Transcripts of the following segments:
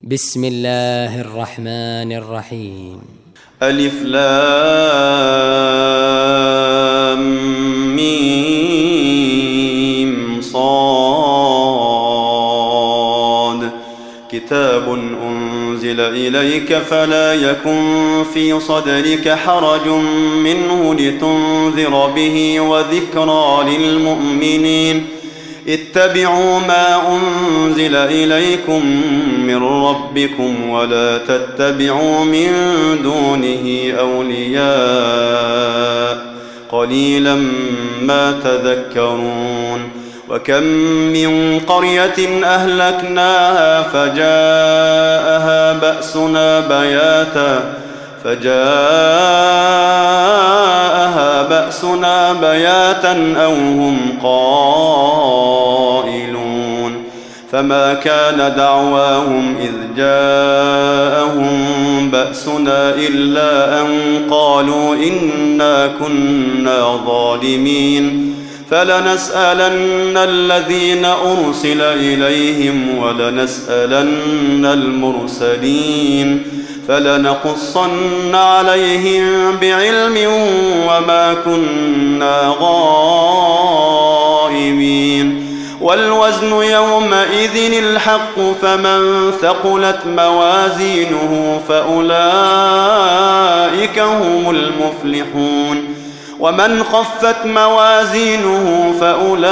بسم الله الرحمن الرحيم. ألف لام ميم صاد. كتاب أنزل إليك فلا يكن في صدرك حرج منه لتنذر به وذكرى للمؤمنين. اتبعوا ما أنزل إليكم من ربكم ولا تتبعوا من دونه أولياء قليلا ما تذكرون. وكم من قرية أهلكناها فجاءها بأسنا بياتا أو هم قائلون. فما كان دعواهم إذ جاءهم بأسنا إلا أن قالوا إنا كنا ظالمين. فلنسألن الذين أرسل إليهم ولنسألن المرسلين فلنقصن عليهم بعلم وما كنا غائبين. والوزن يومئذ الحق فمن ثقلت موازينه فأولئك هم المفلحون. ومن خفت موازينه فأولئك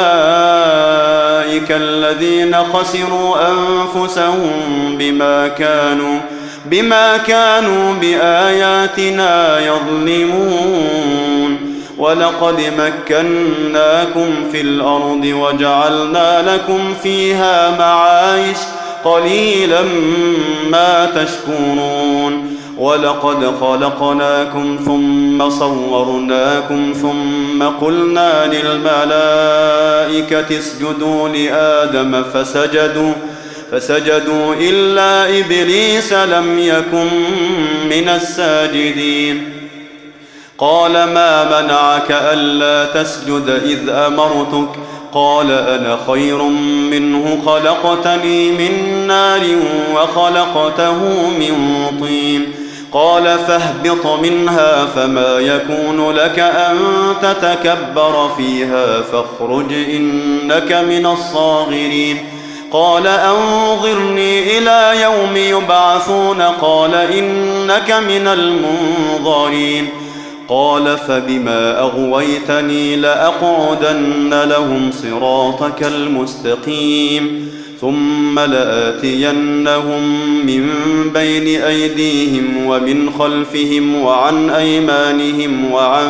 الذين خسروا أنفسهم بما كانوا بآياتنا يظلمون. ولقد مكناكم في الأرض وجعلنا لكم فيها معايش قليلا ما تشكرون. ولقد خلقناكم ثم صورناكم ثم قلنا للملائكة اسجدوا لآدم فسجدوا إلا إبليس لم يكن من الساجدين. قال ما منعك ألا تسجد إذ أمرتك؟ قال أنا خير منه خلقتني من نار وخلقته من طين. قال فاهبط منها فما يكون لك أن تتكبر فيها فاخرج إنك من الصاغرين. قال أنظرني إلى يوم يبعثون قال إنك من المنظرين. قال فبما أغويتني لأقعدن لهم صراطك المستقيم ثم لآتينهم من بين أيديهم ومن خلفهم وعن أيمانهم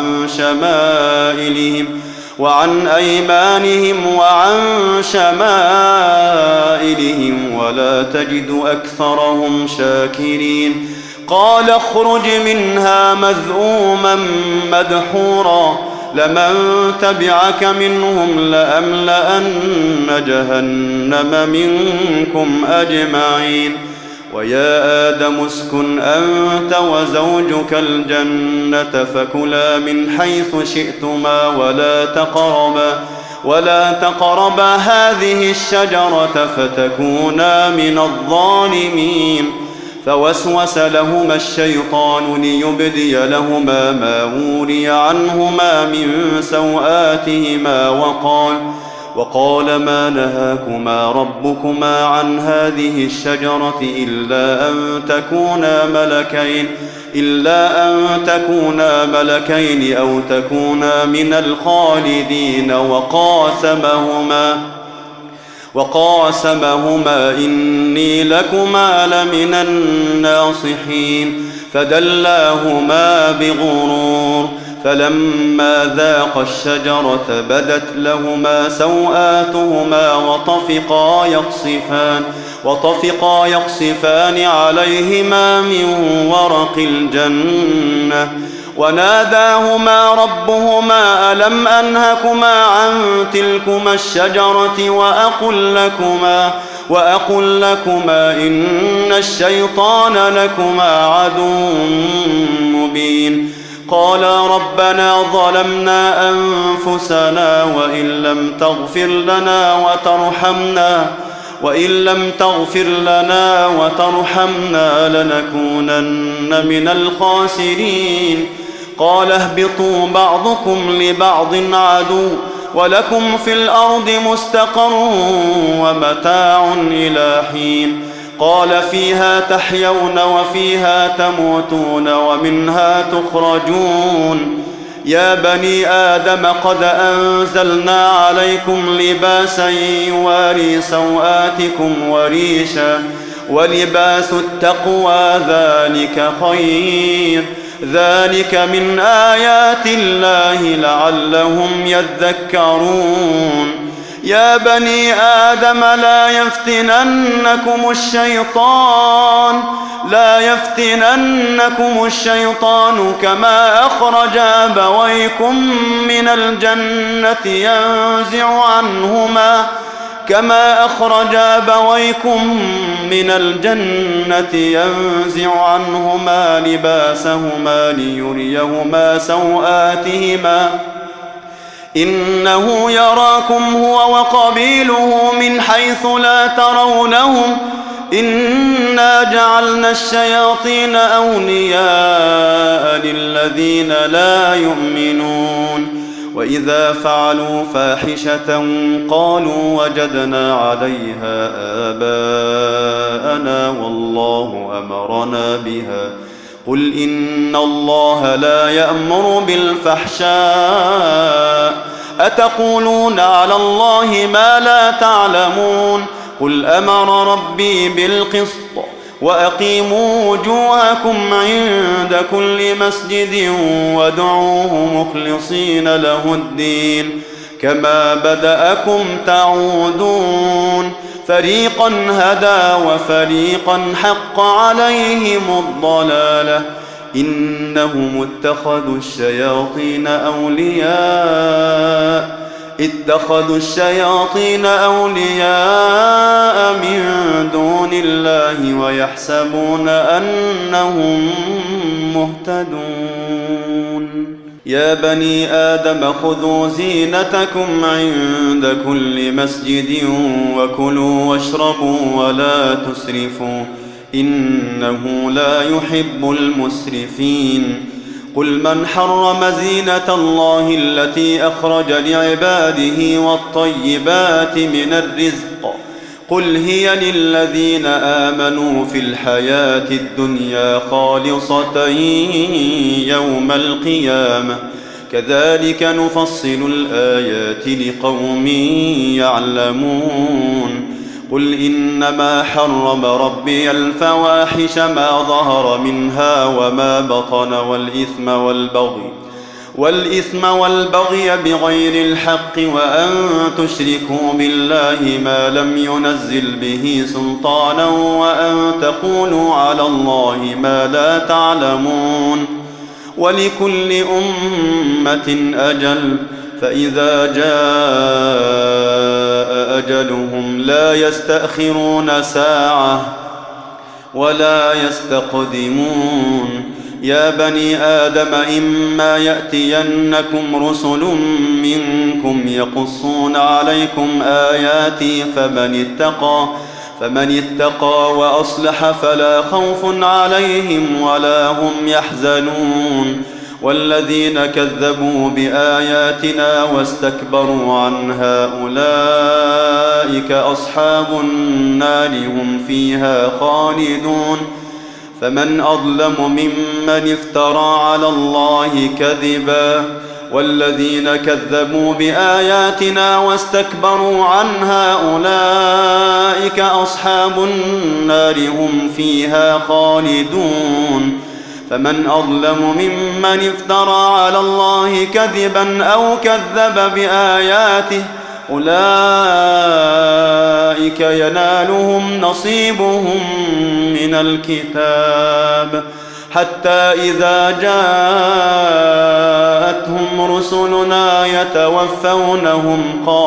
وعن شمائلهم ولا تجد أكثرهم شاكرين. قال اخرج منها مذءوما مدحورا لمن تبعك منهم لأملأن جهنم منكم أجمعين. ويا آدم اسكن أنت وزوجك الجنة فكلا من حيث شئتما ولا تقربا هذه الشجرة فتكونا من الظالمين. فوسوس لهما الشيطان ليبدي لهما ما وري عنهما من سوآتهما وقال ما نهاكما ربكما عن هذه الشجرة إلا أن تكونا ملكين أو تكونا من الخالدين. وقاسمهما إني لكما لمن الناصحين. فدلاهما بغرور فلما ذاقا الشجرة بدت لهما سوآتهما وطفقا يخصفان عليهما من ورق الجنة. وناداهما ربهما ألم أنهكما عن تلكما الشجرة وأقل لكما إن الشيطان لكما عدو مبين. قالا ربنا ظلمنا أنفسنا وإن لم تغفر لنا وإن لم تغفر لنا وترحمنا لنكونن من الخاسرين. قال اهبطوا بعضكم لبعض عدو ولكم في الأرض مستقر ومتاع إلى حين. قال فيها تحيون وفيها تموتون ومنها تخرجون. يا بني آدم قد أنزلنا عليكم لباسا يواري سوآتكم وريشا ولباس التقوى ذلك خير. ذلك من آيات الله لعلهم يذكرون. يا بني آدم لا يفتننكم الشيطان كما أخرج أبويكم من الجنة ينزع عنهما لباسهما ليريهما سوآتهما إنه يراكم هو وقبيله من حيث لا ترونهم إنا جعلنا الشياطين أولياء للذين لا يؤمنون. وإذا فعلوا فاحشة قالوا وجدنا عليها آباءنا والله أمرنا بها. قل إن الله لا يأمر بالفحشاء أتقولون على الله ما لا تعلمون. قل أمر ربي بالقسط وأقيموا وجوهكم عند كل مسجد وادعوه مخلصين له الدين كما بدأكم تعودون. فريقا هدى وفريقا حق عليهم الضلالة إنهم اتخذوا الشياطين أولياء من دون الله ويحسبون أنهم مهتدون. يا بني آدم خذوا زينتكم عند كل مسجد وكلوا واشربوا ولا تسرفوا إنه لا يحب المسرفين. قل من حرم زينة الله التي أخرج لعباده والطيبات من الرزق قل هي للذين آمنوا في الحياة الدنيا خالصة يوم القيامة كذلك نفصل الآيات لقوم يعلمون. قل إنما حرم ربي الفواحش ما ظهر منها وما بطن والإثم والبغي بغير الحق وأن تشركوا بالله ما لم ينزل به سلطانا وأن تقولوا على الله ما لا تعلمون. ولكل أمة أجل فإذا جاء أجلهم لا يستأخرون ساعة ولا يستقدمون. يا بني آدم إما يأتينكم رسل منكم يقصون عليكم آياتي فمن اتقى وأصلح فلا خوف عليهم ولا هم يحزنون. والذين كذبوا بآياتنا واستكبروا عنها أولئك أصحاب النار هم فيها خالدون. فمن أظلم ممن افترى على الله كذبا والذين كذبوا بآياتنا واستكبروا عنها أولئك أصحاب النار هم فيها خالدون. فمن أظلم ممن افترى على الله كذبا أو كذب بآياته أولئك ينالهم نصيبهم من الكتاب حتى إذا جاءتهم رسلنا يتوفونهم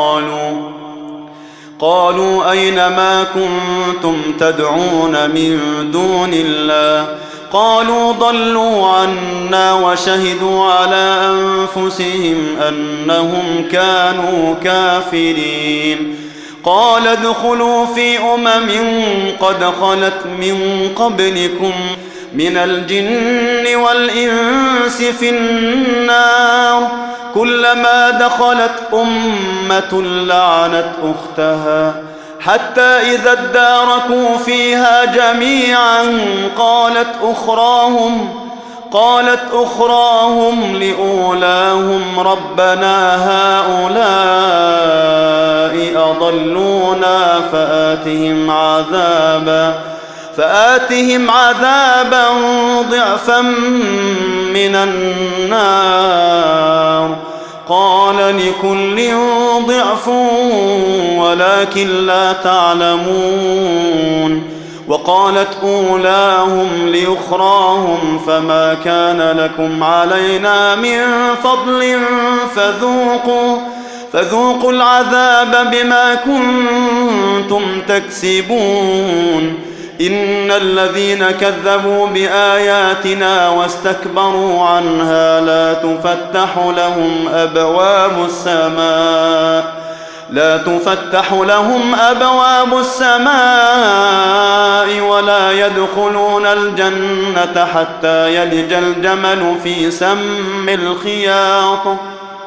قالوا أين ما كنتم تدعون من دون الله قالوا ضلوا عنا وشهدوا على أنفسهم أنهم كانوا كافرين. قال ادخلوا في قد خلت من قبلكم من الجن والإنس في النار كلما دخلت أمة لعنت أختها حتى إذا اداركوا فيها جميعا قالت أخراهم لأولاهم ربنا هؤلاء أضلونا فآتهم عذابا ضعفا من النار قال لكل ضعف ولكن لا تعلمون وقالت أولاهم لأخراهم فما كان لكم علينا من فضل فذوقوا العذاب بما كنتم تكسبون إن الذين كذبوا بآياتنا واستكبروا عنها لا تفتح لهم أبواب السماء ولا يدخلون الجنة حتى يلج الجمل في سم الخياط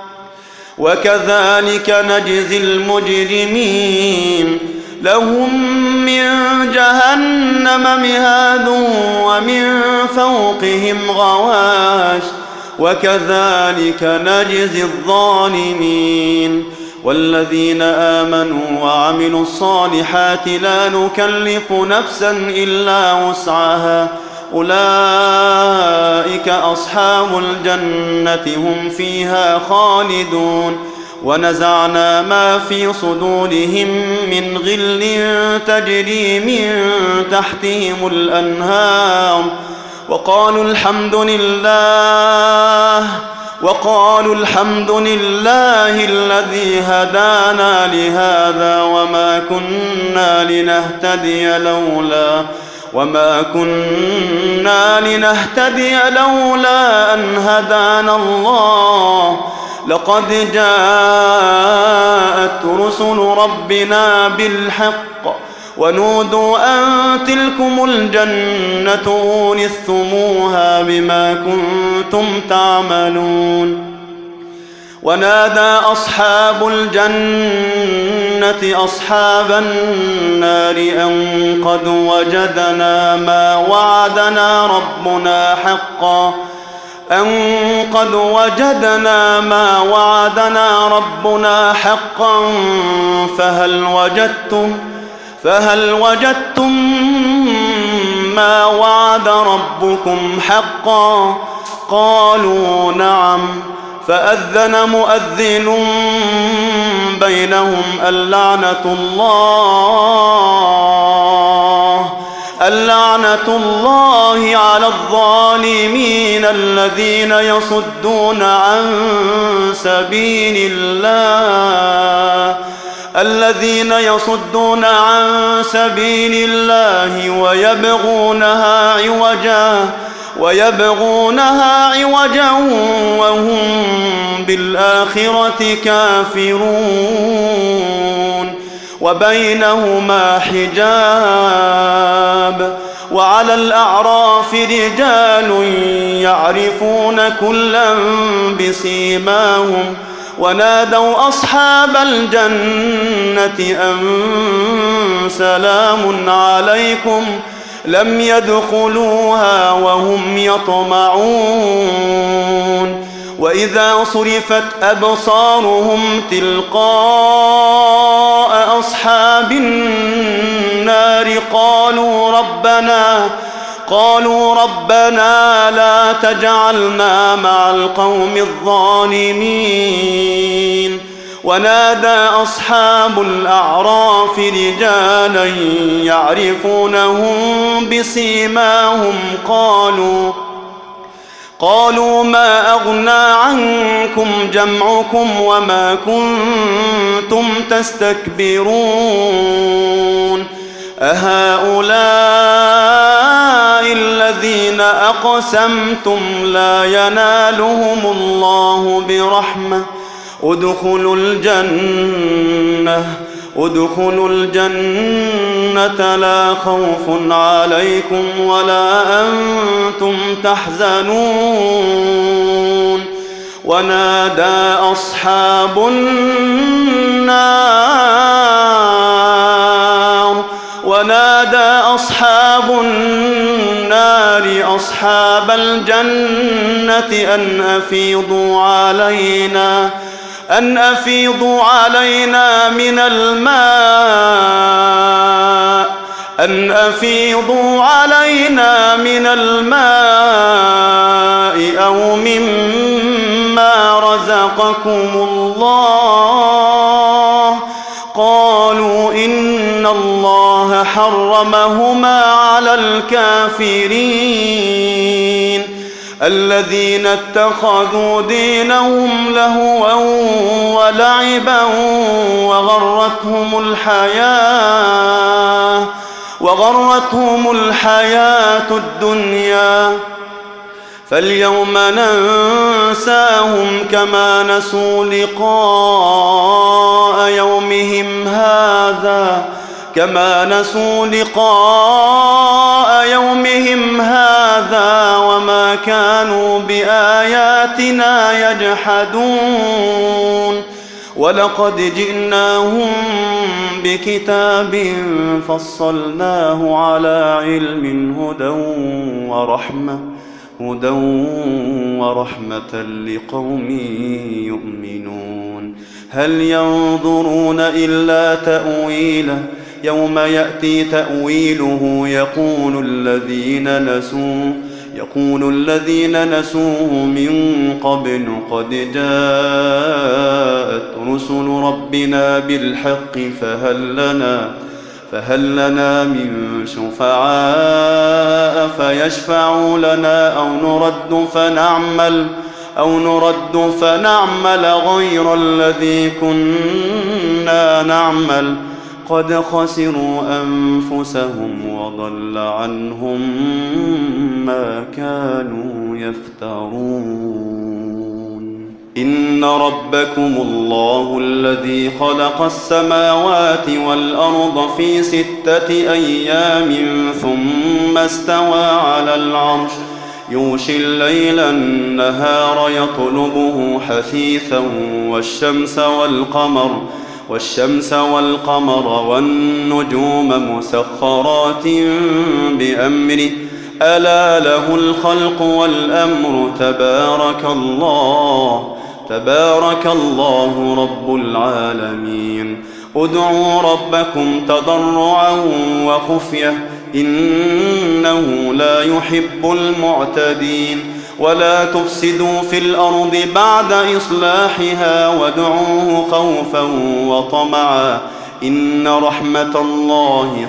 وكذلك نجزي المجرمين لهم من جهنم مهاد ومن فوقهم غواش وكذلك نجزي الظالمين والذين آمنوا وعملوا الصالحات لا نكلف نفسا إلا وسعها أولئك أصحاب الجنة هم فيها خالدون ونزعنا ما في صدورهم من غل تجري من تحتهم الأنهار وقالوا الحمد لله الذي هدانا لهذا وما كنا لنهتدي لولا أن هدانا الله لقد جاءت رسل ربنا بالحق ونودوا أن تلكم الجنة أورثتموها بما كنتم تعملون ونادى أصحاب الجنة أصحاب النار أن قد وجدنا ما وعدنا ربنا حقا فهل وجدتم ما وعد ربكم حقا قالوا نعم فأذن مؤذن بينهم اللعنة الله على الظالمين الذين يصدون عن سبيل الله ويبغونها عوجا وهم بالآخرة كافرون وبينهما حجاب وعلى الأعراف رجال يعرفون كلا بسيماهم ونادوا أصحاب الجنة أن سلام عليكم لم يدخلوها وهم يطمعون وإذا صرفت أبصارهم تلقاء أصحاب النار قالوا ربنا لا تجعلنا مع القوم الظالمين ونادى أصحاب الأعراف رجالا يعرفونهم بسيماهم قالوا ما أغنى عنكم جمعكم وما كنتم تستكبرون أهؤلاء الذين أقسمتم لا ينالهم الله برحمة ادخلوا ادخلوا الجنة لا خوف عليكم ولا أنتم تحزنون ونادى أصحاب النار أصحاب الجنة أن أفيضوا علينا من الماء أو مما رزقكم الله قالوا إن الله حرمهما على الكافرين الذين اتخذوا دينهم لهوا ولعبا وغرتهم الحياة الدنيا فاليوم ننساهم كما نسوا لقاء يومهم هذا وما كانوا بآياتنا يجحدون ولقد جئناهم بكتاب فصلناه على علم هدى ورحمة لقوم يؤمنون هل ينظرون إلا تأويله يوم يأتي تأويله يقول الذين نسوه من قبل قد جاءت رسل ربنا بالحق فهل لنا من شفعاء فيشفعوا لنا أو نرد فنعمل غير الذي كنا نعمل قد خسروا أنفسهم وضل عنهم ما كانوا يفترون إن ربكم الله الذي خلق السماوات والأرض في 6 أيام ثم استوى على العرش يغشي الليل النهار يطلبه حثيثا والشمس والقمر والنجوم مسخرات بأمره ألا له الخلق والأمر تبارك الله رب العالمين ادعوا ربكم تضرعا وخفية إنه لا يحب المعتدين ولا تفسدوا في الأرض بعد إصلاحها وادعوه خوفا وطمعا إن رحمة الله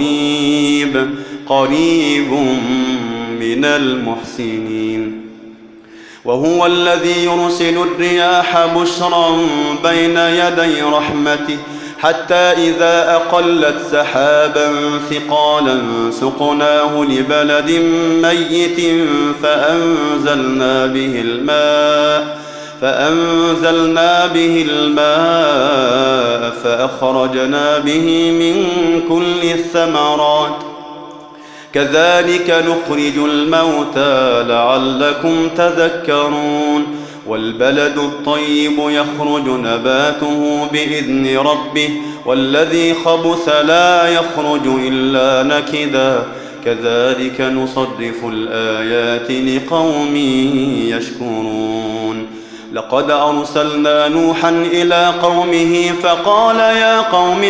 قريب من المحسنين وهو الذي يرسل الرياح بشرا بين يدي رحمته حتى إذا أقلت سحابا ثقالا سقناه لبلد ميت فأنزلنا به الماء فأخرجنا به من كل الثمرات كذلك نخرج الموتى لعلكم تذكرون والبلد الطيب يخرج نباته بإذن ربه والذي خبث لا يخرج إلا نكدا كذلك نصرف الآيات لقوم يشكرون لقد أرسلنا نوحا إلى قومه فقال يا قوم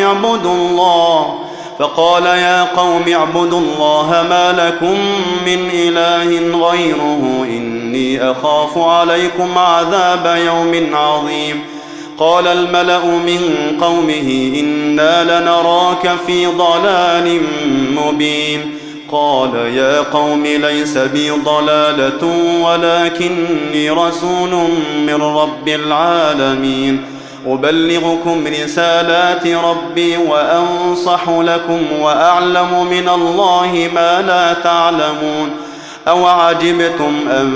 اعبدوا الله ما لكم من إله غيره إني أخاف عليكم عذاب يوم عظيم قال الملأ من قومه إنا لنراك في ضلال مبين قال يا قوم ليس بي ضلالة ولكني رسول من رب العالمين أبلغكم رسالات ربي وأنصح لكم وأعلم من الله ما لا تعلمون أوعجبتم أن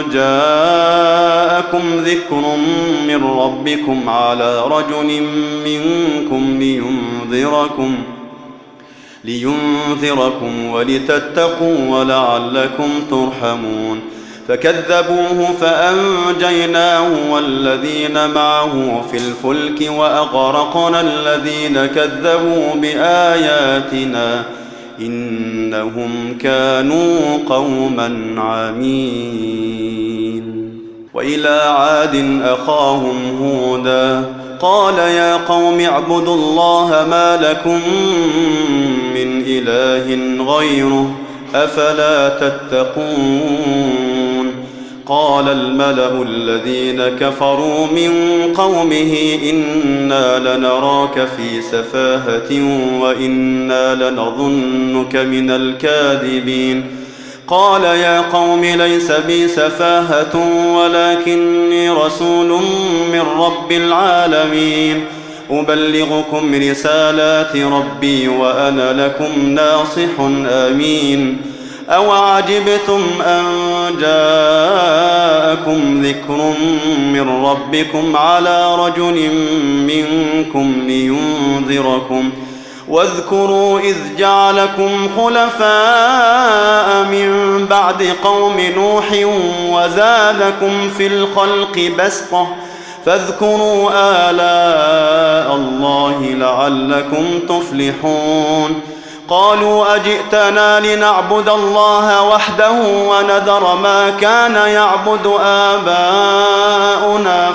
جاءكم ذكر من ربكم على رجل منكم لينذركم ولتتقوا ولعلكم ترحمون فكذبوه فأنجيناه والذين معه في الفلك وأغرقنا الذين كذبوا بآياتنا إنهم كانوا قوما عمين. وإلى عاد أخاهم هودا قال يا قوم اعبدوا الله ما لكم من إله غيره أفلا تتقون. قال الملأ الذين كفروا من قومه إنا لنراك في سفاهة وإنا لنظنك من الكاذبين. قال يا قوم ليس بي سفاهة ولكني رسول من رب العالمين أبلغكم رسالات ربي وأنا لكم ناصح أمين. أوعجبتم أن جاءكم ذكر من ربكم على رجل منكم لينذركم واذكروا إذ جعلكم خلفاء من بعد قوم نوح وزادكم في الخلق بسطة فاذكروا آلاء الله لعلكم تفلحون. قالوا أجئتنا لنعبد الله وحده ونذر ما كان يعبد آباؤنا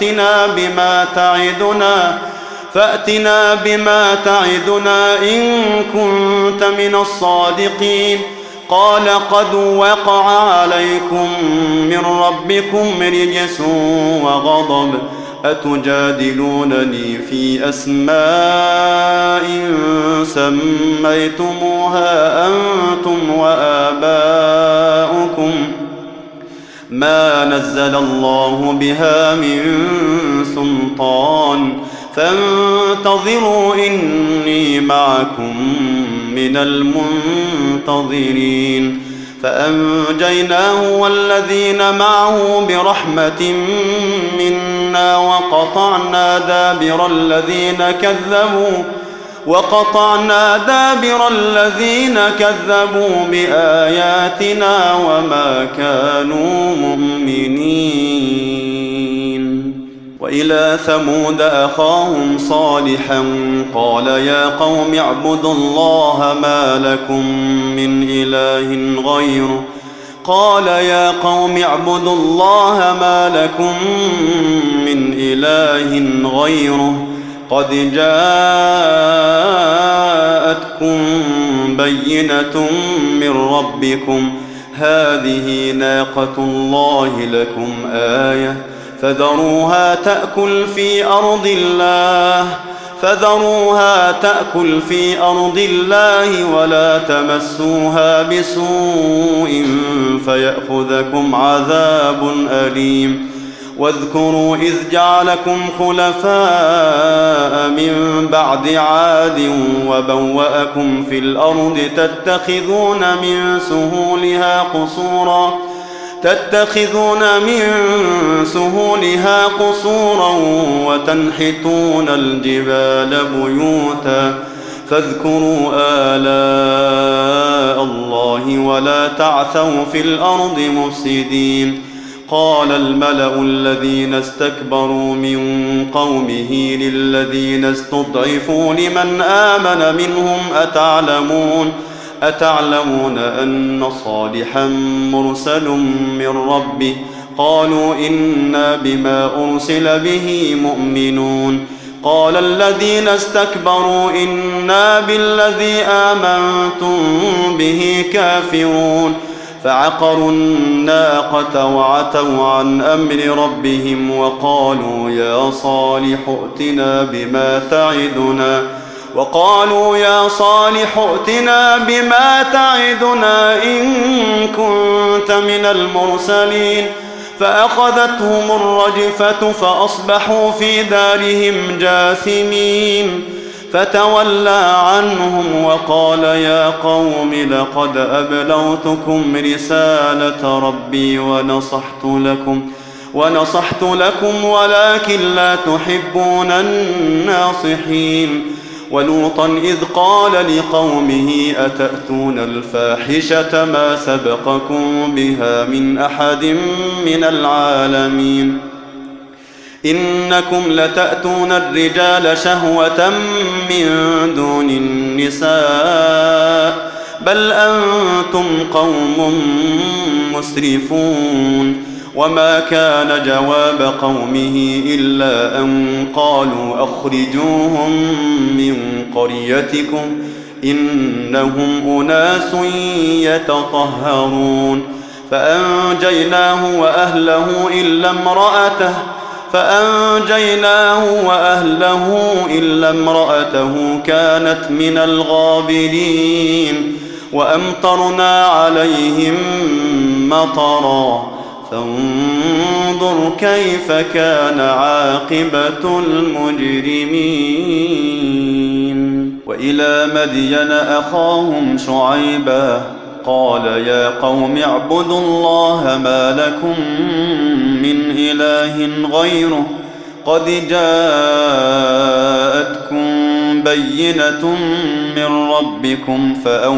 فأتنا بما تعدنا إن كنت من الصادقين. قال قد وقع عليكم من ربكم رجس وغضب أتجادلونني في أسماء سميتموها أنتم وآباؤكم ما نزل الله بها من سلطان فانتظروا إني معكم من المنتظرين. فأنجيناه والذين معه برحمة منا وقطعنا دابر الذين كذبوا بآياتنا وما كانوا مؤمنين. وإلى ثمود أخاهم صالحا قال يا قوم اعبدوا الله ما لكم من إله غيره قد جاءتكم بينة من ربكم هذه ناقة الله لكم آية فذروها تأكل في أرض الله ولا تمسوها بسوء فيأخذكم عذاب أليم. واذكروا إذ جعلكم خلفاء من بعد عاد وبوأكم في الأرض تتخذون من سهولها قصورا وتنحتون الجبال بيوتا فاذكروا آلاء الله ولا تعثوا في الأرض مفسدين. قال الملأ الذين استكبروا من قومه للذين استضعفوا لمن آمن منهم أتعلمون أن صالحا مرسل من ربه قالوا إنا بما أرسل به مؤمنون. قال الذين استكبروا إنا بالذي آمنتم به كافرون. فعقروا الناقة وعتوا عن أمر ربهم وقالوا يا صالح ائتنا بما تعدنا إن كنت من المرسلين. فأخذتهم الرجفة فأصبحوا في دارهم جاثمين. فتولى عنهم وقال يا قوم لقد أبلغتكم رسالة ربي ونصحت لكم ولكن لا تحبون الناصحين. ولوطا إذ قال لقومه أتأتون الفاحشة ما سبقكم بها من أحد من العالمين إنكم لتأتون الرجال شهوة من دون النساء بل أنتم قوم مسرفون. وما كان جواب قومه إلا أن قالوا أخرجوهم من قريتكم إنهم أناس يتطهرون. فأنجيناه وأهله إلا امرأته كانت من الغابرين. وأمطرنا عليهم مطرا فانظر كيف كان عاقبة المجرمين. وإلى مدين أخاهم شعيبا قال يا قوم اعبدوا الله ما لكم من إله غيره قد جاءتكم بينة من ربكم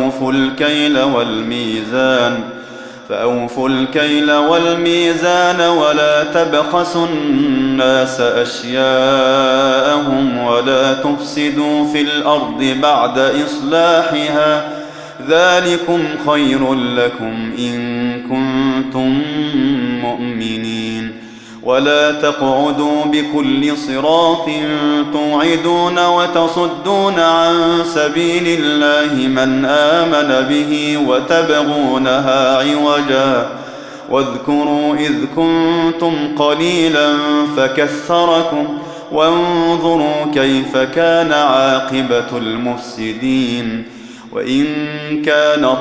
فأوفوا الكيل والميزان ولا تبخسوا الناس أشياءهم ولا تفسدوا في الأرض بعد إصلاحها ذلكم خير لكم إن كنتم مؤمنين. ولا تقعدوا بكل صراط توعدون وتصدون عن سبيل الله من آمن به وتبغونها عوجا واذكروا إذ كنتم قليلا فكثركم وانظروا كيف كان عاقبة المفسدين. وإن كان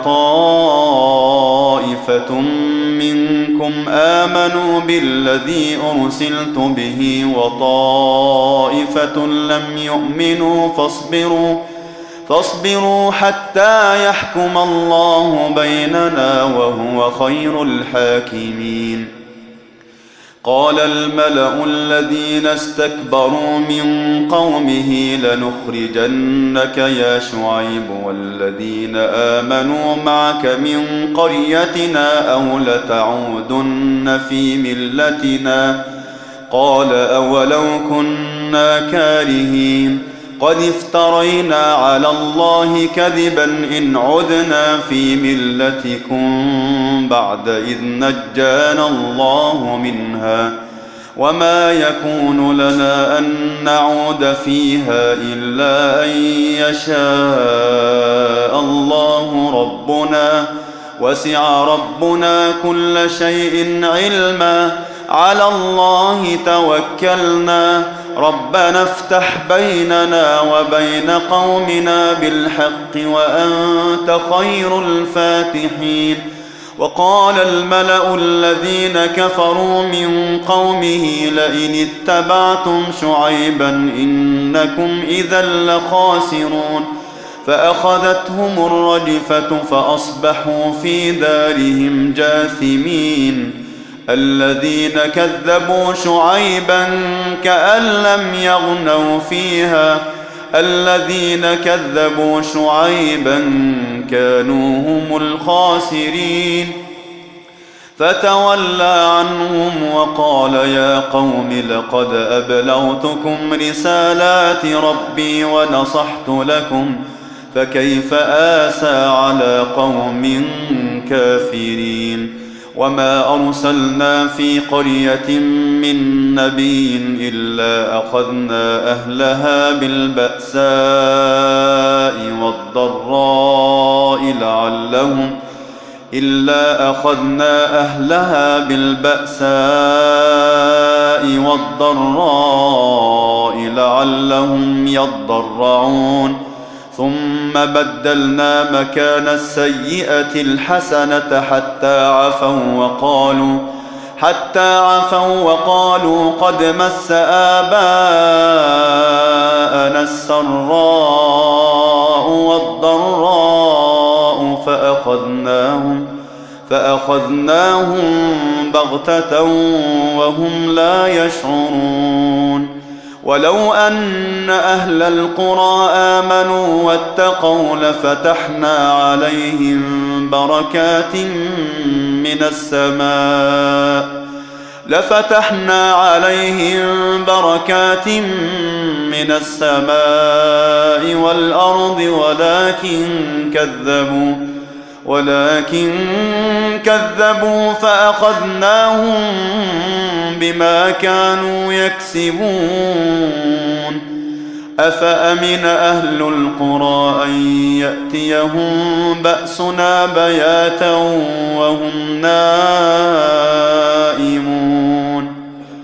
طائفة منكم آمنوا بالذي أرسلت به وطائفة لم يؤمنوا فاصبروا حتى يحكم الله بيننا وهو خير الحاكمين. قال الملأ الذين استكبروا من قومه لنخرجنك يا شعيب والذين آمنوا معك من قريتنا أو لتعودن في ملتنا قال أولو كنا كارهين قد افترينا على الله كذبا إن عدنا في ملتكم بعد إذ نجانا الله منها وما يكون لنا أن نعود فيها إلا أن يشاء الله ربنا وسع ربنا كل شيء علما على الله توكلنا ربنا افتح بيننا وبين قومنا بالحق وأنت خير الفاتحين. وقال الملأ الذين كفروا من قومه لئن اتبعتم شعيبا إنكم إذا لخاسرون فأخذتهم الرجفة فأصبحوا في دارهم جاثمين. الذين كذبوا شعيبا كأن لم يغنوا فيها الذين كذبوا شعيبا كانوا هم الخاسرين. فتولى عنهم وقال يا قوم لقد أبلغتكم رسالات ربي ونصحت لكم فكيف آسى على قوم كافرين. وما أرسلنا في قرية من نبي إلا أخذنا أهلها بالبأساء والضراء لعلهم يضرعون ثم بدلنا مكان السيئة الحسنة حتى عفوا وقالوا قد مس آباءنا السراء والضراء فأخذناهم بغتة وهم لا يشعرون ولو أن أهل القرى آمنوا واتقوا لفتحنا عليهم بركات من السماء والأرض ولكن كذبوا فأخذناهم بما كانوا يكسبون أفأمن أهل القرى أن يأتيهم بأسنا بياتا وهم نائمون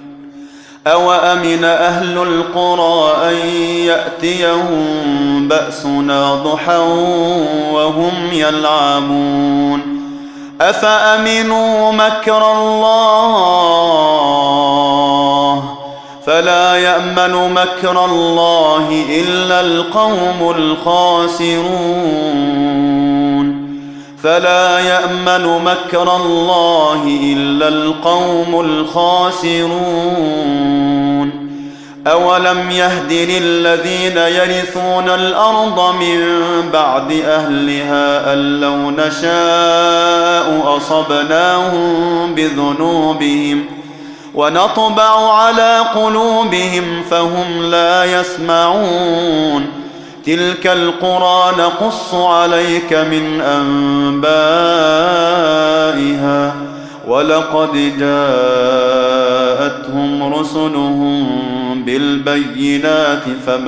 أوأمن أهل القرى أن يأتيهم بأسنا ضحى وهم يلعبون أفأمنوا مكر الله فلا يأمن مكر الله إلا القوم الخاسرون أولم يهد للذين يرثون الأرض من بعد أهلها أن لو نشاء أصبناهم بذنوبهم ونطبع على قلوبهم فهم لا يسمعون تلك القرى نقص عليك من أنبائها ولقد جاءتهم رسلهم بالبينات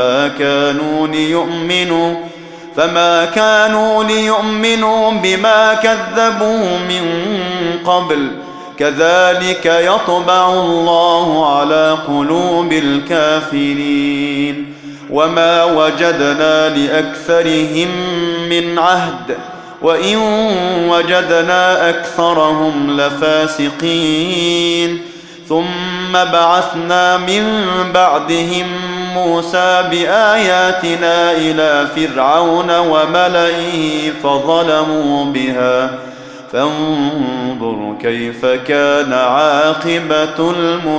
فما كانوا ليؤمنوا بما كذبوا من قبل كذلك يطبع الله على قلوب الكافرين وما وجدنا لأكثرهم من عهد وإن وجدنا أكثرهم لفاسقين ثم بعثنا من بعدهم موسى بآياتنا إلى فرعون وملئه فظلموا بها فانظر كيف كان عاقبة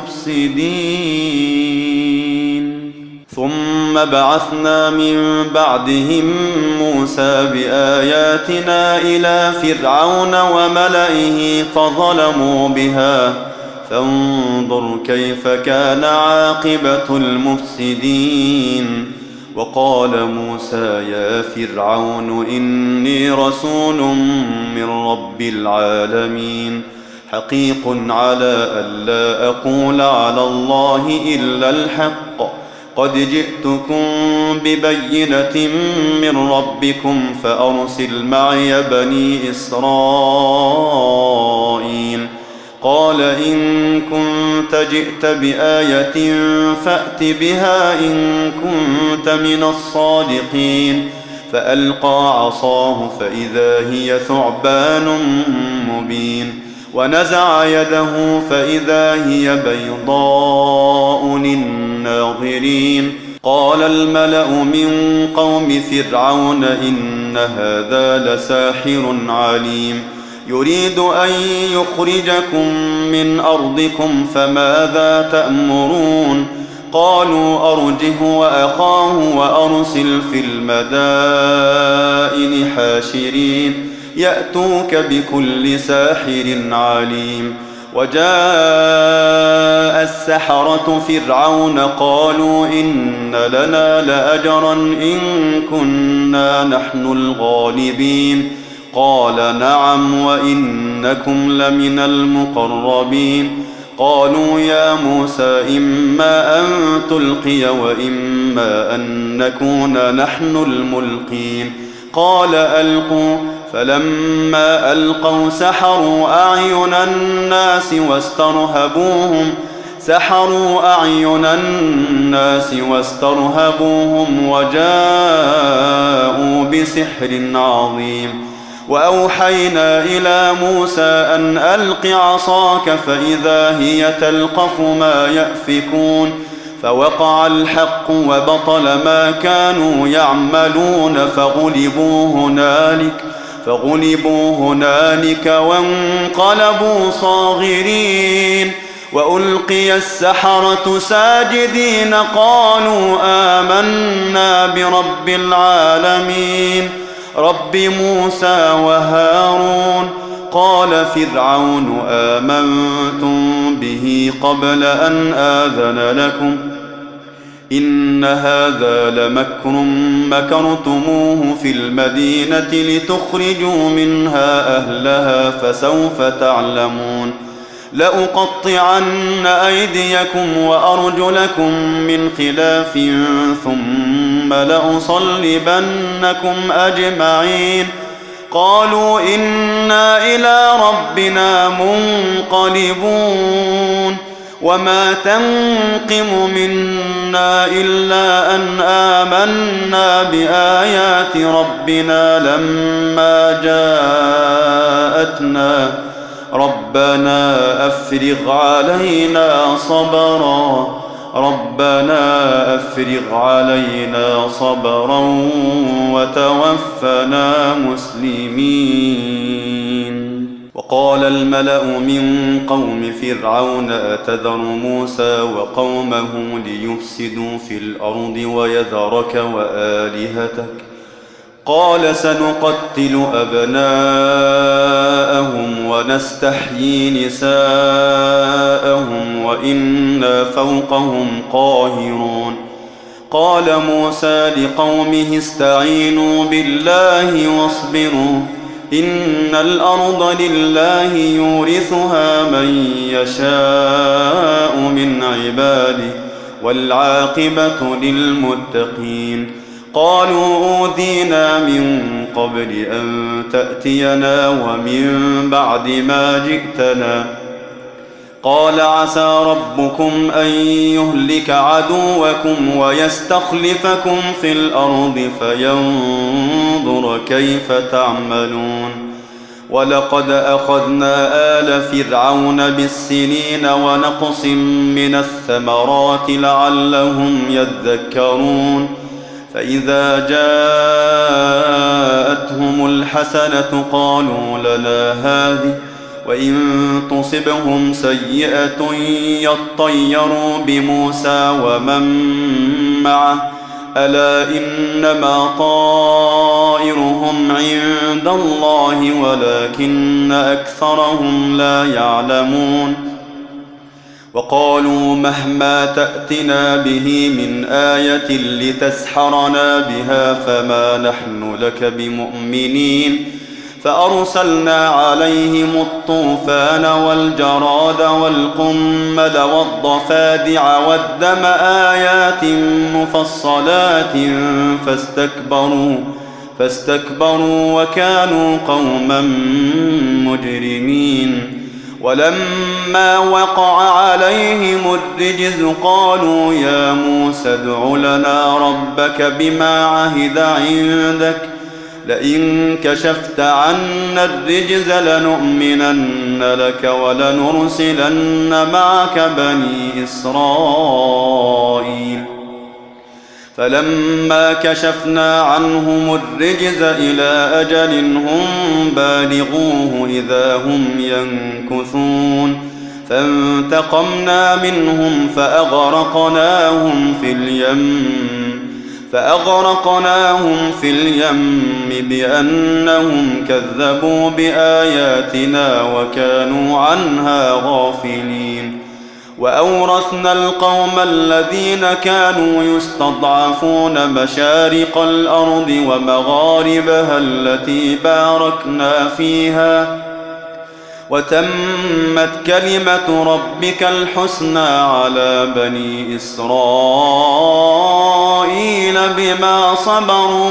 المفسدين ثم بعثنا من بعدهم موسى بآياتنا إلى فرعون وملئه فظلموا بها فانظر كيف كان عاقبة المفسدين وقال موسى يا فرعون إني رسول من رب العالمين حقيق على ألا أقول على الله إلا الحق قد جئتكم ببينة من ربكم فأرسل معي بني إسرائيل قال إن كنت جئت بآية فأت بها إن كنت من الصادقين فألقى عصاه فإذا هي ثعبان مبين ونزع يده فإذا هي بيضاء للناظرين قال الملأ من قوم فرعون إن هذا لساحر عليم يريد أن يخرجكم من أرضكم فماذا تأمرون قالوا أرجه وأخاه وأرسل في المدائن حاشرين يأتوك بكل ساحر عليم وجاء السحرة فرعون قالوا إن لنا لأجرا إن كنا نحن الغالبين قال نعم وإنكم لمن المقربين قالوا يا موسى إما أن تلقي وإما أن نكون نحن الملقين قال ألقوا فلما ألقوا سحروا أعين الناس واسترهبوهم وجاءوا بسحر عظيم وأوحينا إلى موسى أن ألق عصاك فإذا هي تلقف ما يأفكون فوقع الحق وبطل ما كانوا يعملون فغلبوا هنالك وانقلبوا صاغرين. وألقي السحرة ساجدين قالوا آمنا برب العالمين رب موسى وهارون. قال فرعون آمنتم به قبل أن آذن لكم إن هذا لمكر مكرتموه في المدينة لتخرجوا منها أهلها فسوف تعلمون. لأقطعن أيديكم وأرجلكم من خلاف ثم لأصلبنكم أجمعين. قالوا إنا إلى ربنا منقلبون. وما تنقم منا إلا أن آمنا بآيات ربنا لما جاءتنا ربنا أفرغ علينا صبرا وتوفنا مسلمين. وقال الملأ من قوم فرعون أتذر موسى وقومه ليفسدوا في الأرض ويذرك وآلهتك قال سنقتل أبناءهم ونستحيي نساءهم وإنا فوقهم قاهرون. قال موسى لقومه استعينوا بالله واصبروا إن الأرض لله يورثها من يشاء من عباده والعاقبة للمتقين. قالوا أوذينا من قبل أن تأتينا ومن بعد ما جئتنا قال عسى ربكم أن يهلك عدوكم ويستخلفكم في الأرض فينظر كيف تعملون. ولقد أخذنا آل فرعون بالسنين ونقص من الثمرات لعلهم يذكرون. فإذا جاءتهم الحسنة قالوا لنا هذه وإن تصبهم سيئة يطيروا بموسى ومن معه ألا إنما طائرهم عند الله ولكن أكثرهم لا يعلمون. وقالوا مهما تأتنا به من آية لتسحرنا بها فما نحن لك بمؤمنين. فأرسلنا عليهم الطوفان والجراد والقمل والضفادع والدم آيات مفصلات فاستكبروا وكانوا قوما مجرمين. ولما وقع عليهم الرجز قالوا يا موسى ادع لنا ربك بما عهد عندك لئن كشفت عنا الرجز لنؤمنن لك ولنرسلن معك بني إسرائيل. فلما كشفنا عنهم الرجز إلى أجل هم بالغوه إذا هم ينكثون. فانتقمنا منهم فأغرقناهم في اليم بأنهم كذبوا بآياتنا وكانوا عنها غافلين. وأورثنا القوم الذين كانوا يستضعفون مشارق الأرض ومغاربها التي باركنا فيها وتمت كلمة ربك الحسنى على بني إسرائيل بما صبروا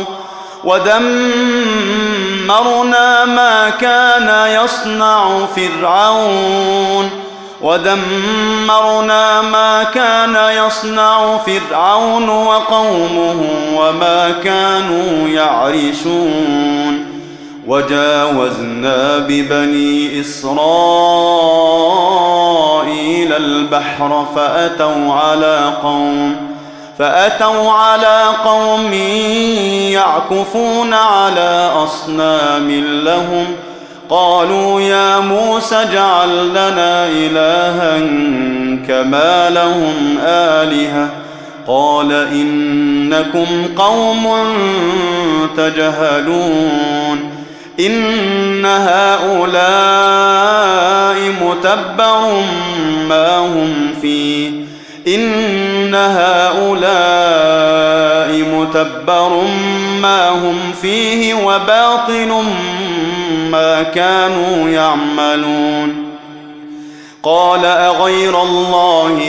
ودمرنا ما كان يصنع فرعون وقومه وما كانوا يعرشون. وجاوزنا ببني إسرائيل إلى البحر فأتوا على قوم يعكفون على أصنام لهم قالوا يا موسى اجعل لنا إلها كما لهم آلهة قال إنكم قوم تجهلون إن هؤلاء متبر ما هم فيه وباطل ما كانوا يعملون قال أغير الله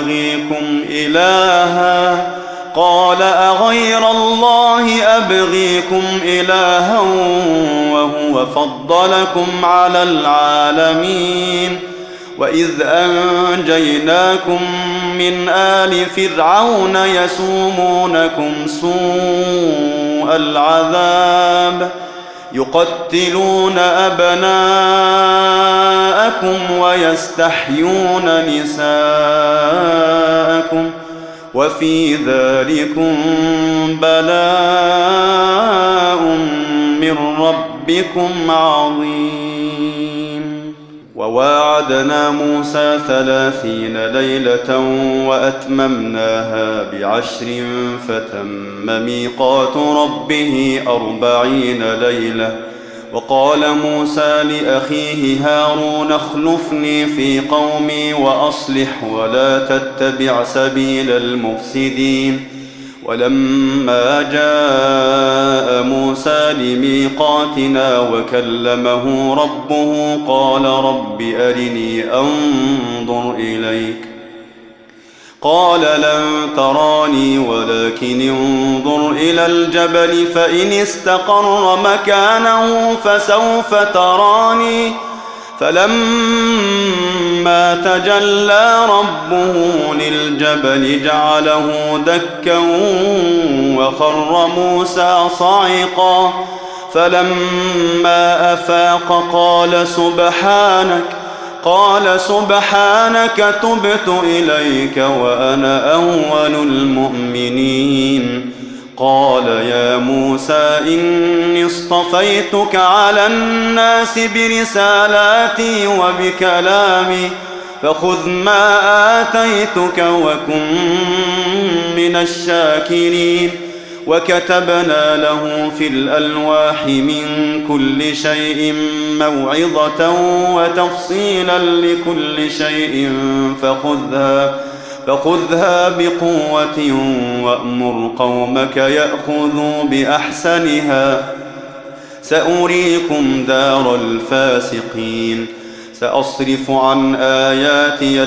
أبغيكم إلها وهو فضلكم على العالمين وإذ أنجيناكم من آل فرعون يسومونكم سوء العذاب يقتلون أبناءكم ويستحيون نساءكم وفي ذلكم بلاء من ربكم عظيم وواعدنا موسى 30 ليلة وأتممناها ب10 فتم ميقات ربه 40 ليلة وقال موسى لأخيه هارون اخلفني في قومي وأصلح ولا تتبع سبيل المفسدين ولما جاء موسى لميقاتنا وكلمه ربه قال رب أرني أنظر إليك قال لن تراني ولكن انظر إلى الجبل فإن استقر مكانه فسوف تراني فلما تجلى ربه للجبل جعله دكا وخر موسى صعقا فلما أفاق قال سبحانك تبت إليك وأنا أول المؤمنين قال يا موسى إني اصطفيتك على الناس برسالاتي وبكلامي فخذ ما آتيتك وكن من الشاكرين وكتبنا له في الألواح من كل شيء موعظة وتفصيلا لكل شيء فخذها بقوة وأمر قومك يأخذوا بأحسنها سأريكم دار الفاسقين سأصرف عن آياتي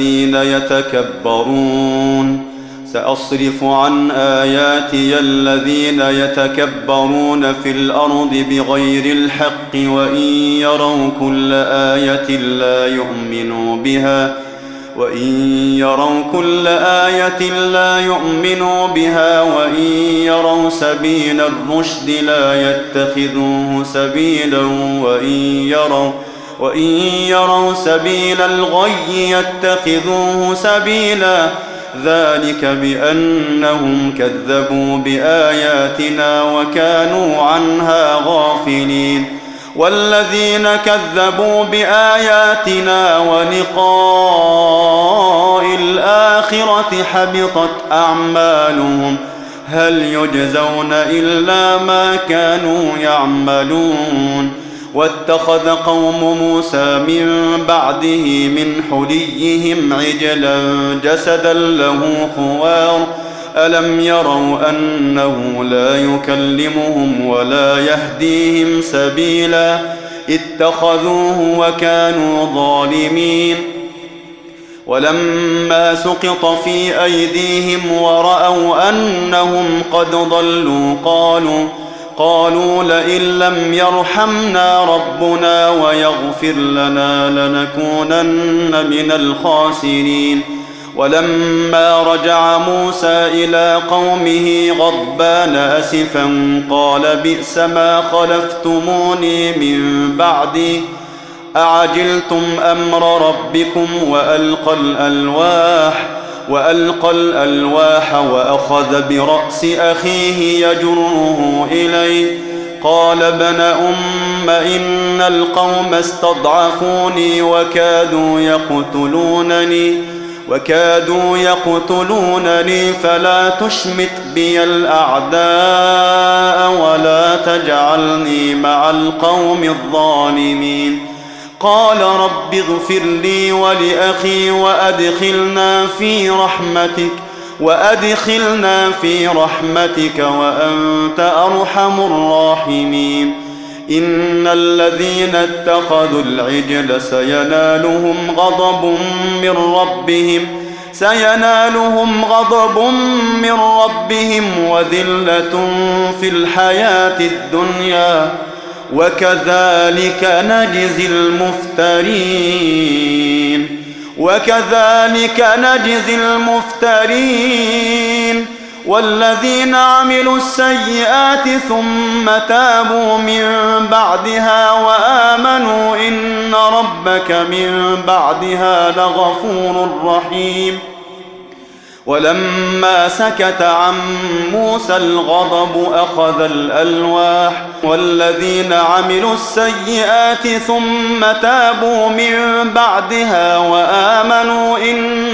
الذين يتكبرون في الأرض بغير الحق وإن يروا كل آية لا يؤمنوا بها وإن يروا سبيل الرشد لا يتخذوه سبيلا وإن يروا سبيل الغي يتخذوه سبيلا ذلك بأنهم كذبوا بآياتنا وكانوا عنها غافلين والذين كذبوا بآياتنا ولقاء الآخرة حبطت أعمالهم هل يجزون إلا ما كانوا يعملون واتخذ قوم موسى من بعده من حليهم عجلا جسدا له خوار ألم يروا أنه لا يكلمهم ولا يهديهم سبيلا اتخذوه وكانوا ظالمين ولما سقط في أيديهم ورأوا أنهم قد ضلوا قالوا لئن لم يرحمنا ربنا ويغفر لنا لنكونن من الخاسرين ولما رجع موسى إلى قومه غضبان أسفا قال بئس ما خلفتموني من بعدي أعجلتم أمر ربكم وألقى الألواح وأخذ برأس أخيه يجره إليه قال ابن أم إن القوم استضعفوني وكادوا يقتلونني فلا تشمت بي الأعداء ولا تجعلني مع القوم الظالمين. قال رب اغفر لي ولأخي وأدخلنا في رحمتك وأنت أرحم الراحمين. إن الذين اتخذوا العجل سينالهم غضب من ربهم وذلة في الحياة الدنيا وكذلك نجزي المفترين. والذين عملوا السيئات ثم تابوا من بعدها وآمنوا إن ربك من بعدها لغفور رحيم. ولما سكت عن موسى الغضب أخذ الألواح والذين عملوا السيئات ثم تابوا من بعدها وآمنوا إن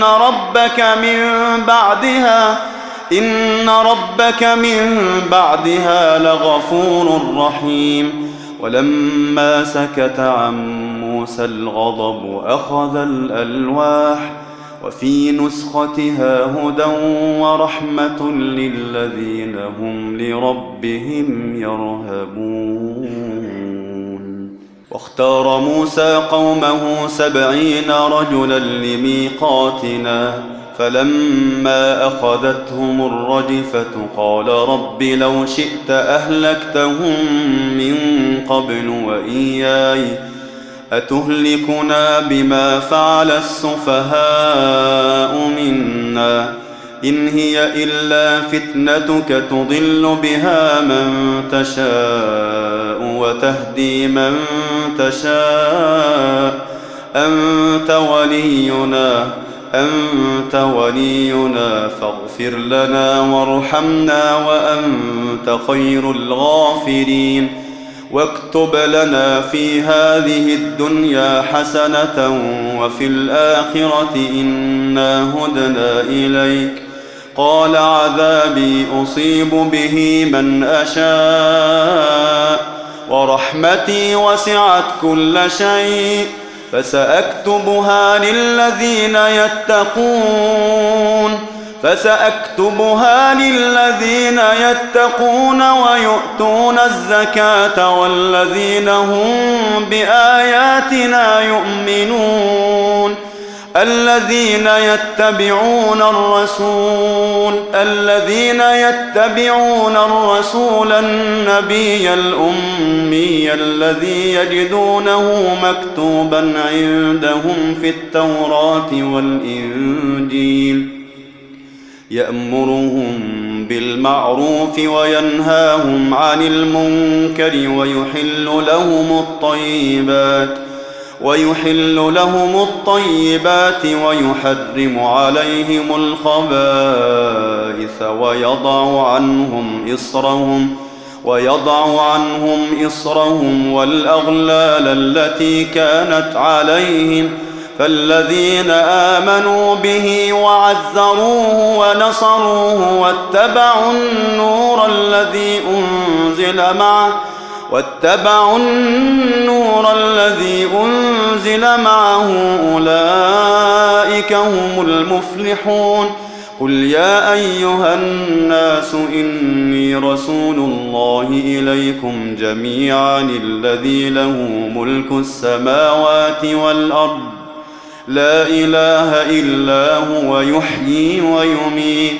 ربك من بعدها لغفور رحيم. ولما سكت عن موسى الغضب أخذ الألواح وفي نسختها هدى ورحمة للذين هم لربهم يرهبون. واختار موسى قومه 70 رجلا لميقاتنا فلما أخذتهم الرجفة قال رب لو شئت أهلكتهم من قبل وإياي أتهلكنا بما فعل السفهاء منا إن هي إلا فتنتك تضل بها من تشاء وتهدي من تشاء أنت ولينا فاغفر لنا وارحمنا وأنت خير الغافرين. واكتب لنا في هذه الدنيا حسنة وفي الآخرة إنا هدنا إليك. قال عذابي أصيب به من أشاء ورحمتي وسعت كل شيء فسأكتبها للذين يتقون ويؤتون الزكاة والذين هم بآياتنا يؤمنون. الذين يتبعون الرسول النبي الأمي الذي يجدونه مكتوبا عندهم في التوراة والإنجيل يأمرهم بالمعروف وينهاهم عن المنكر ويحل لهم الطيبات ويحرم عليهم الخبائث ويضع عنهم إصرهم والأغلال التي كانت عليهم. فالذين آمنوا به وعزروه ونصروه واتبعوا النور الذي أنزل معه أولئك هم المفلحون. قل يا أيها الناس إني رسول الله إليكم جميعا الذي له ملك السماوات والأرض لا إله إلا هو يحيي ويميت.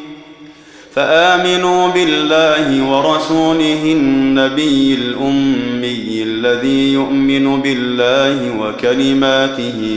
فآمنوا بالله ورسوله النبي الأمي الذي يؤمن بالله وكلماته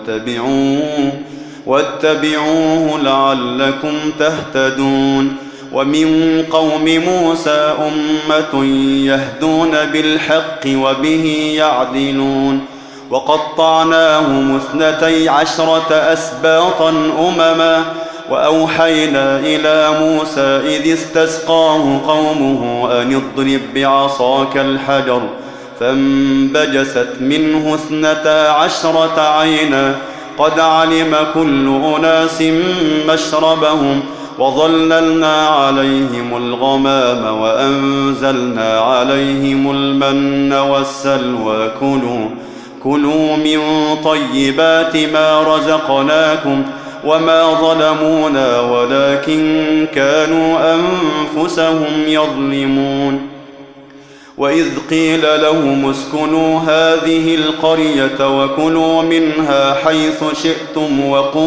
واتبعوه لعلكم تهتدون. ومن قوم موسى أمة يهدون بالحق وبه يعدلون وقطعناهم 12 أسباطا أمما وأوحينا إلى موسى إذ استسقاه قومه أن اضرب بعصاك الحجر فانبجست منه 12 عينا قد علم كل أناس مشربهم وظللنا عليهم الغمام وأنزلنا عليهم المن والسلوى كلوا من طيبات ما رزقناكم وما ظلمونا ولكن كانوا أنفسهم يظلمون وإذ قيل لهم اسكنوا هذه القرية وكلوا منها حيث شئتم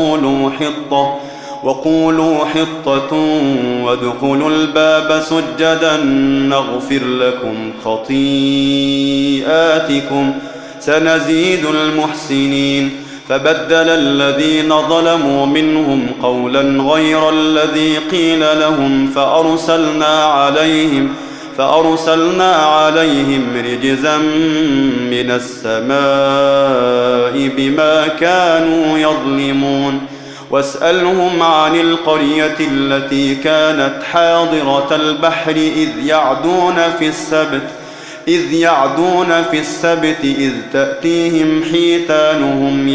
وقولوا حطة وادخلوا الباب سجدا نغفر لكم خطيئاتكم سنزيد المحسنين فبدل الذين ظلموا منهم قولا غير الذي قيل لهم فأرسلنا عليهم رجزا من السماء بما كانوا يظلمون واسألهم عن القرية التي كانت حاضرة البحر إذ يعدون في السبت إذ تأتيهم حيتانهم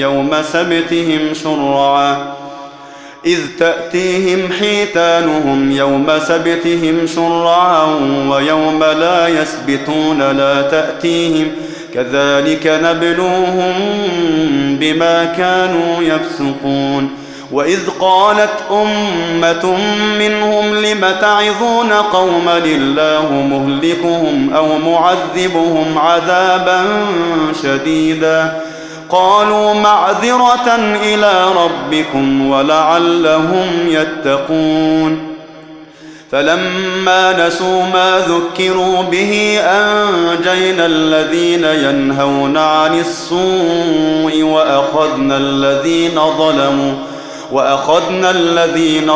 يوم سبتهم شرعا ويوم لا يسبتون لا تأتيهم كذلك نبلوهم بما كانوا يفسقون وإذ قالت أمة منهم لم تعظون قوما الله مهلكهم أو معذبهم عذابا شديدا قالوا معذرة إلى ربكم ولعلهم يتقون فلما نسوا ما ذكروا به أنجينا الذين ينهون عن السوء وأخذنا الذين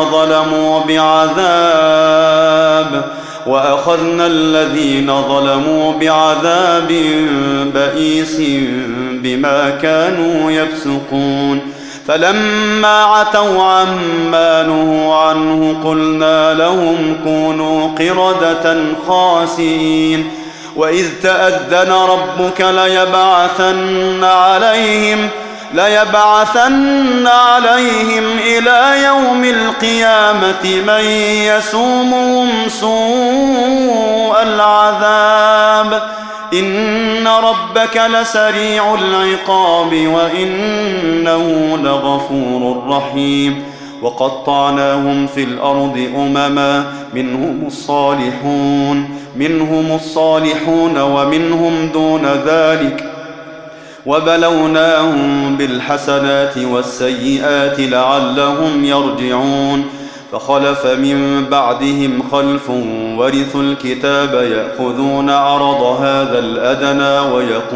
ظلموا بعذاب بئيس بما كانوا يفسقون فلما عتوا عما نهوا عنه قلنا لهم كونوا قردة خاسئين وإذ تأذن ربك ليبعثن عليهم إلى يوم القيامة من يسومهم سوء العذاب إن ربك لسريع العقاب وإنه لغفور رحيم وقطعناهم في الأرض أمما منهم الصالحون ومنهم دون ذلك وبلوناهم بالحسنات والسيئات لعلهم يرجعون فخلف من بعدهم خلف ورثوا الكتاب يأخذون عرض هذا الأدنى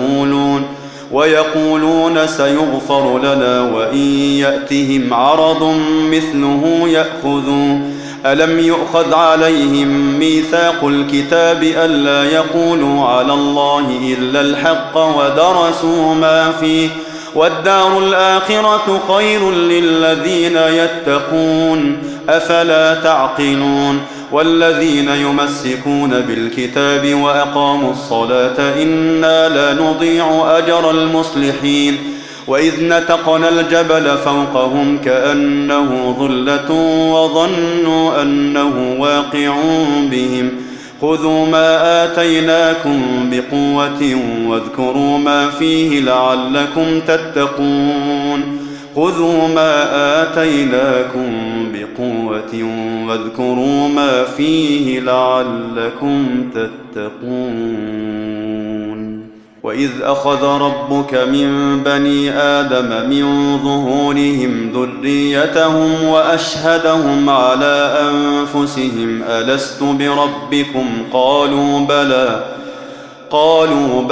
ويقولون سيغفر لنا وإن يأتهم عرض مثله يأخذوه ألم يؤخذ عليهم ميثاق الكتاب ألا يقولوا على الله إلا الحق ودرسوا ما فيه والدار الآخرة خير للذين يتقون أفلا تعقلون والذين يمسكون بالكتاب وأقاموا الصلاة إنا لا نضيع أجر المصلحين وإذ نتقنا الجبل فوقهم كأنه ظلة وظنوا أنه واقع بهم خذوا ما آتيناكم بقوة واذكروا ما فيه لعلكم تتقون خذوا ما آتيناكم بقوة واذكروا ما فيه لعلكم تتقون وإذ أخذ ربك من بني آدم من ظهورهم ذريتهم وأشهدهم على أنفسهم ألست بربكم قالوا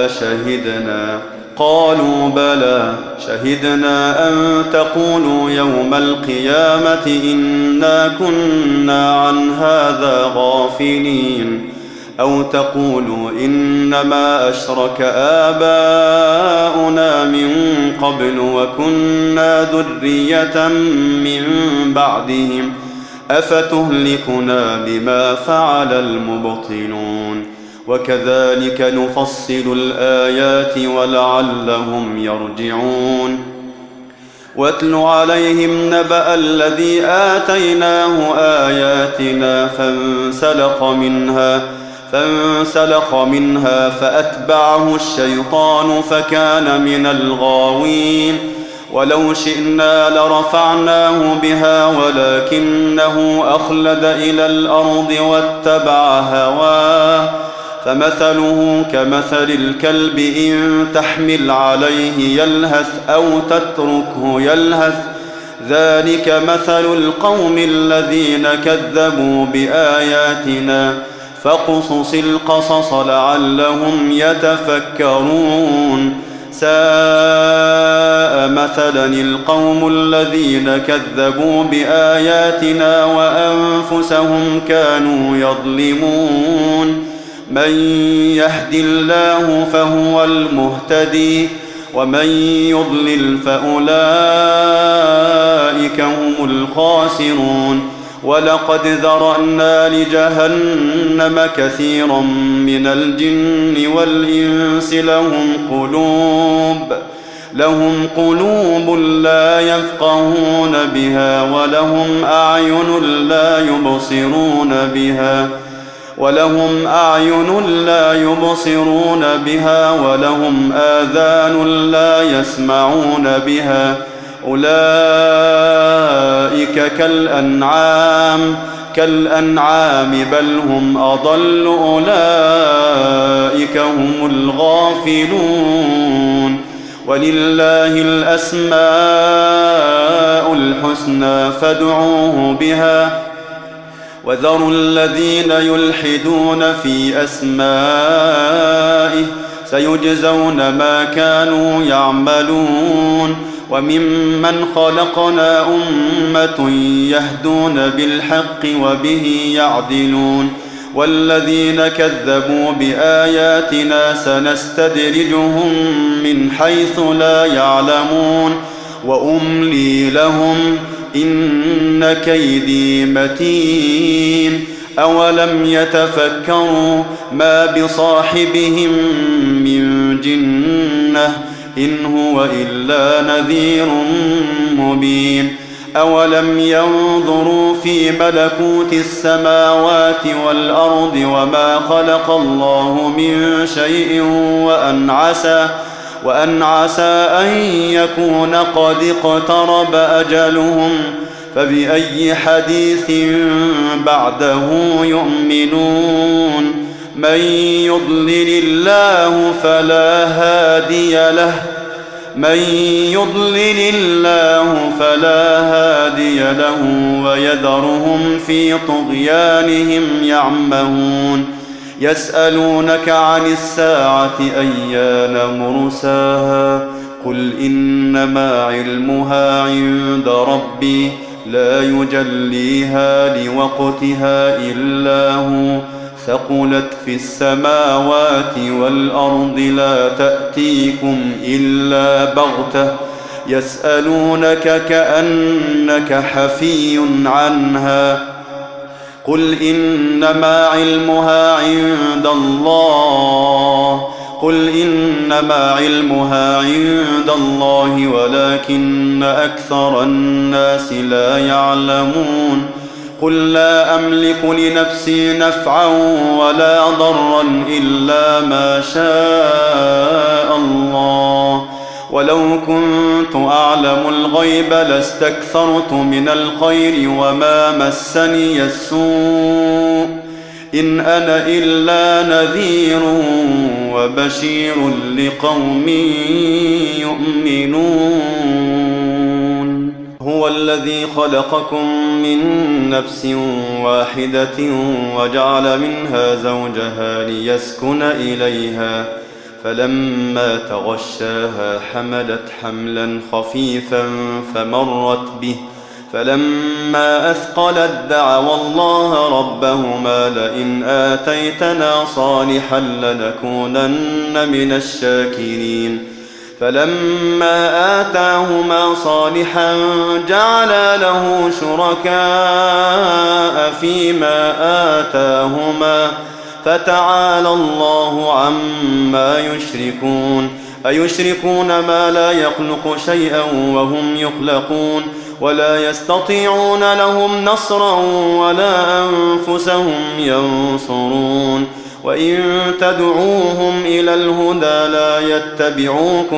بلى شهدنا أن تقولوا يوم القيامة إنا كنا عن هذا غافلين أو تقولوا إنما أشرك آباؤنا قبل وكنا ذرية من بعدهم أفتهلكنا بما فعل المبطلون وكذلك نفصل الآيات ولعلهم يرجعون واتل عليهم نبأ الذي آتيناه آياتنا فانسلخ منها فأتبعه الشيطان فكان من الغاوين ولو شئنا لرفعناه بها ولكنه أخلد إلى الأرض واتبع هواه فمثله كمثل الكلب إن تحمل عليه يلهث أو تتركه يلهث ذلك مثل القوم الذين كذبوا بآياتنا فاقصص القصص لعلهم يتفكرون ساء مثلا القوم الذين كذبوا بآياتنا وأنفسهم كانوا يظلمون من يهد الله فهو المهتدي ومن يضلل فأولئك هم الخاسرون ولقد ذرأنا لجهنم كثيرا من الجن والإنس لهم قلوب لا يفقهون بها ولهم أعين لا يبصرون بها ولهم آذان لا يسمعون بها أولئك كالأنعام بل هم أضل أولئك هم الغافلون ولله الأسماء الحسنى فادعوه بها وذروا الذين يلحدون في أسمائه سيجزون ما كانوا يعملون وممن خلقنا أمة يهدون بالحق وبه يعدلون والذين كذبوا بآياتنا سنستدرجهم من حيث لا يعلمون وأملي لهم إن كيدي متين أولم يتفكروا ما بصاحبهم من جنة إن هو إلا نذير مبين أولم ينظروا في ملكوت السماوات والأرض وما خلق الله من شيء وأن عسى أن يكون قد اقترب أجلهم فبأي حديث بعده يؤمنون من يضلل الله فلا هادي له ويذرهم في طغيانهم يعمهون يسألونك عن الساعة أيان مرساها قل إنما علمها عند ربي لا يجليها لوقتها إلا هو ثقلت في السماوات والأرض لا تأتيكم إلا بغتة يسألونك كأنك حفي عنها قل إنما علمها عند الله ولكن أكثر الناس لا يعلمون قل لا أملك لنفسي نفعا ولا ضرا إلا ما شاء الله ولو كنت أعلم الغيب لاستكثرت من الخير وما مسني السوء إن أنا إلا نذير وبشير لقوم يؤمنون هو الذي خلقكم من نفس واحدة وجعل منها زوجها ليسكن إليها فلما تغشاها حملت حملا خفيفا فمرت به فلما أثقلت دعوا الله ربهما لئن آتيتنا صالحا لنكونن من الشاكرين فلما آتاهما صالحا جعلا له شركاء فيما آتاهما فتعالى الله عما يشركون أيشركون ما لا يخلق شيئا وهم يخلقون ولا يستطيعون لهم نصرا ولا أنفسهم ينصرون وإن تدعوهم إلى الهدى لا يتبعوكم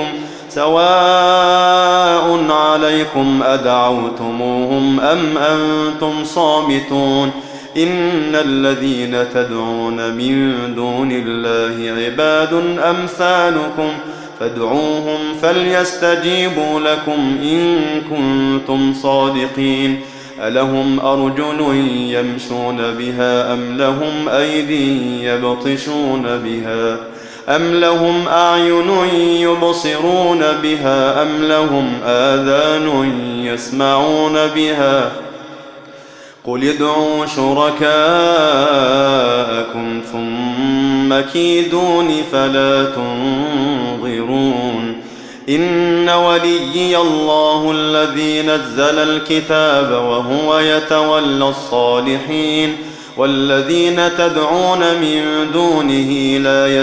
سواء عليكم أدعوتموهم أم أنتم صامتون إن الذين تدعون من دون الله عباد أمثالكم فادعوهم فليستجيبوا لكم إن كنتم صادقين ألهم أرجل يمشون بها أم لهم أيدي يبطشون بها أم لهم أعين يبصرون بها أم لهم آذان يسمعون بها قل ادعوا شركاءكم ثم كيدون فلا تنظرون إن وليي الله الذي نزل الكتاب وهو يتولى الصالحين والذين تدعون من دونه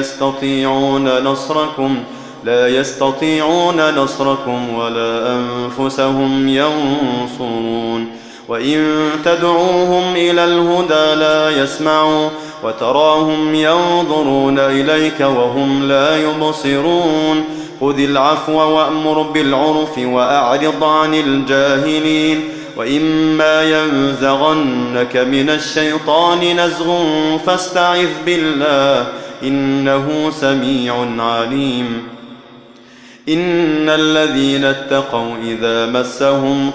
لا يستطيعون نصركم ولا أنفسهم ينصرون وإن تدعوهم إلى الهدى لا يسمعوا وتراهم ينظرون إليك وهم لا يبصرون خذ العفو وأمر بالعرف وأعرض عن الجاهلين وإما ينزغنك من الشيطان نزغ فاستعذ بالله إنه سميع عليم إن الذين اتقوا إذا مسهم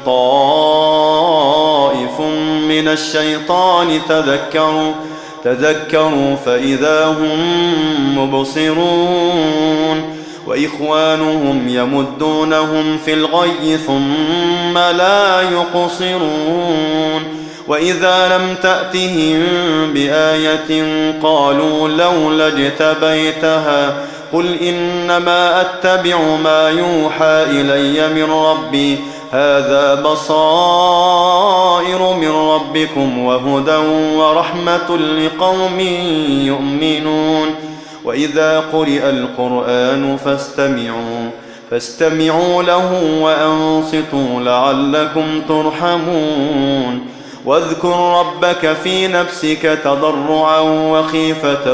طائف من الشيطان تذكروا فإذا هم مبصرون وإخوانهم يمدونهم في الغي ثم لا يقصرون وإذا لم تأتهم بآية قالوا لولا اجتبيتها قل إنما أتبع ما يوحى إلي من ربي هذا بصائر من ربكم وهدى ورحمة لقوم يؤمنون وإذا قرئ القرآن فاستمعوا له وأنصتوا لعلكم ترحمون واذكر ربك في نفسك تضرعا وخيفة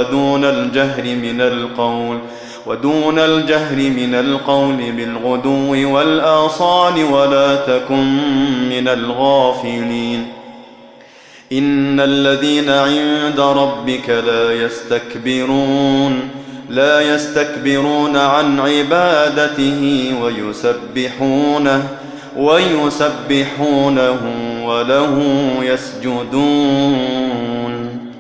ودون الجهر من القول بالغدو والآصال ولا تكن من الغافلين إن الذين عند ربك لا يستكبرون عن عبادته ويسبحونه وله يسجدون